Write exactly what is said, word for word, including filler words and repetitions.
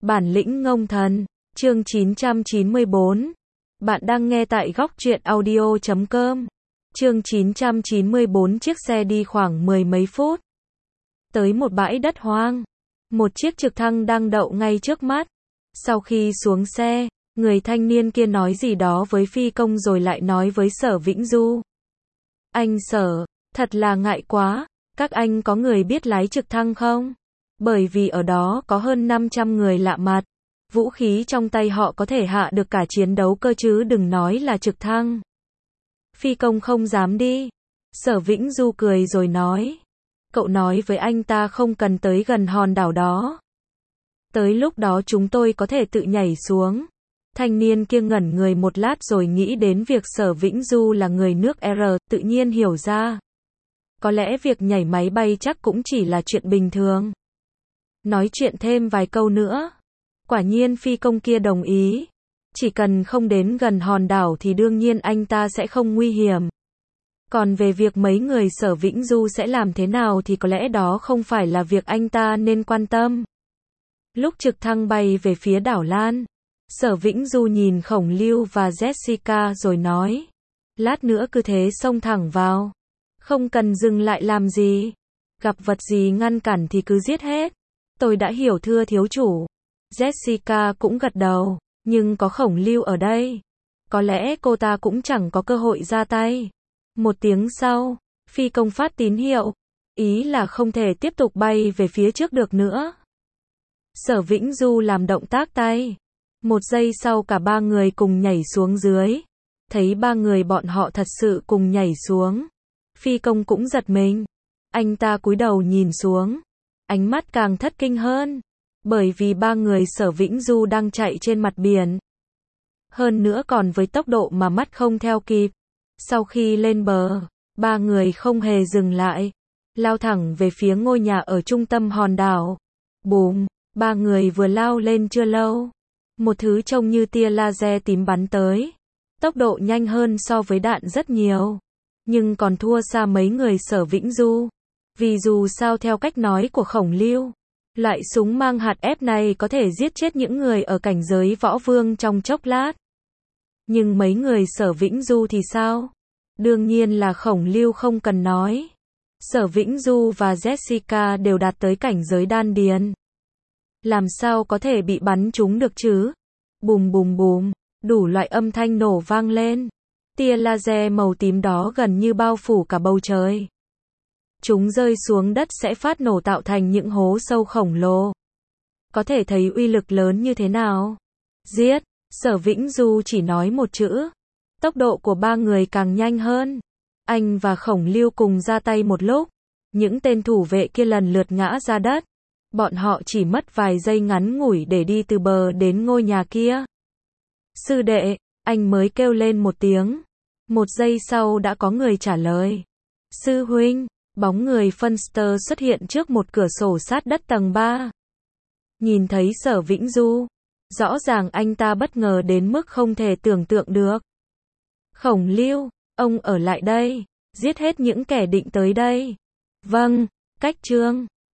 Bản lĩnh ngông thần, chương chín trăm chín mươi bốn. Bạn đang nghe tại góc truyện audio chấm com. Chương chín trăm chín mươi bốn. Chiếc xe đi khoảng mười mấy phút. Tới một bãi đất hoang. Một chiếc trực thăng đang đậu ngay trước mắt. Sau khi xuống xe, người thanh niên kia nói gì đó với phi công rồi lại nói với Sở Vĩnh Du. Anh Sở, thật là ngại quá, các anh có người biết lái trực thăng không? Bởi vì ở đó có hơn năm trăm người lạ mặt. Vũ khí trong tay họ có thể hạ được cả chiến đấu cơ chứ đừng nói là trực thăng. Phi công không dám đi. Sở Vĩnh Du cười rồi nói. Cậu nói với anh ta không cần tới gần hòn đảo đó. Tới lúc đó chúng tôi có thể tự nhảy xuống. Thanh niên kia ngẩn người một lát rồi nghĩ đến việc Sở Vĩnh Du là người nước R, tự nhiên hiểu ra. Có lẽ việc nhảy máy bay chắc cũng chỉ là chuyện bình thường. Nói chuyện thêm vài câu nữa. Quả nhiên phi công kia đồng ý. Chỉ cần không đến gần hòn đảo thì đương nhiên anh ta sẽ không nguy hiểm. Còn về việc mấy người Sở Vĩnh Du sẽ làm thế nào thì có lẽ đó không phải là việc anh ta nên quan tâm. Lúc trực thăng bay về phía đảo Lan, Sở Vĩnh Du nhìn Khổng Lưu và Jessica rồi nói. Lát nữa cứ thế xông thẳng vào. Không cần dừng lại làm gì. Gặp vật gì ngăn cản thì cứ giết hết. Tôi đã hiểu thưa thiếu chủ. Jessica cũng gật đầu. Nhưng có Khổng Lưu ở đây. Có lẽ cô ta cũng chẳng có cơ hội ra tay. Một tiếng sau, phi công phát tín hiệu. Ý là không thể tiếp tục bay về phía trước được nữa. Sở Vĩnh Du làm động tác tay. Một giây sau cả ba người cùng nhảy xuống dưới. Thấy ba người bọn họ thật sự cùng nhảy xuống. Phi công cũng giật mình. Anh ta cúi đầu nhìn xuống. Ánh mắt càng thất kinh hơn. Bởi vì ba người Sở Vĩnh Du đang chạy trên mặt biển. Hơn nữa còn với tốc độ mà mắt không theo kịp. Sau khi lên bờ, ba người không hề dừng lại. Lao thẳng về phía ngôi nhà ở trung tâm hòn đảo. Bùm, ba người vừa lao lên chưa lâu. Một thứ trông như tia laser tím bắn tới. Tốc độ nhanh hơn so với đạn rất nhiều. Nhưng còn thua xa mấy người Sở Vĩnh Du. Vì dù sao theo cách nói của Khổng Lưu, loại súng mang hạt ép này có thể giết chết những người ở cảnh giới võ vương trong chốc lát. Nhưng mấy người Sở Vĩnh Du thì sao? Đương nhiên là Khổng Lưu không cần nói. Sở Vĩnh Du và Jessica đều đạt tới cảnh giới đan điền. Làm sao có thể bị bắn trúng được chứ? Bùm bùm bùm, đủ loại âm thanh nổ vang lên. Tia laser màu tím đó gần như bao phủ cả bầu trời. Chúng rơi xuống đất sẽ phát nổ tạo thành những hố sâu khổng lồ. Có thể thấy uy lực lớn như thế nào. Giết, Sở Vĩnh Du chỉ nói một chữ. Tốc độ của ba người càng nhanh hơn. Anh và Khổng Lưu cùng ra tay một lúc. Những tên thủ vệ kia lần lượt ngã ra đất. Bọn họ chỉ mất vài giây ngắn ngủi để đi từ bờ đến ngôi nhà kia. Sư đệ, anh mới kêu lên một tiếng. Một giây sau đã có người trả lời. Sư huynh, bóng người Funster xuất hiện trước một cửa sổ sát đất tầng ba. Nhìn thấy Sở Vĩnh Du, rõ ràng anh ta bất ngờ đến mức không thể tưởng tượng được. Khổng Lưu, ông ở lại đây, giết hết những kẻ định tới đây. Vâng, cách trương.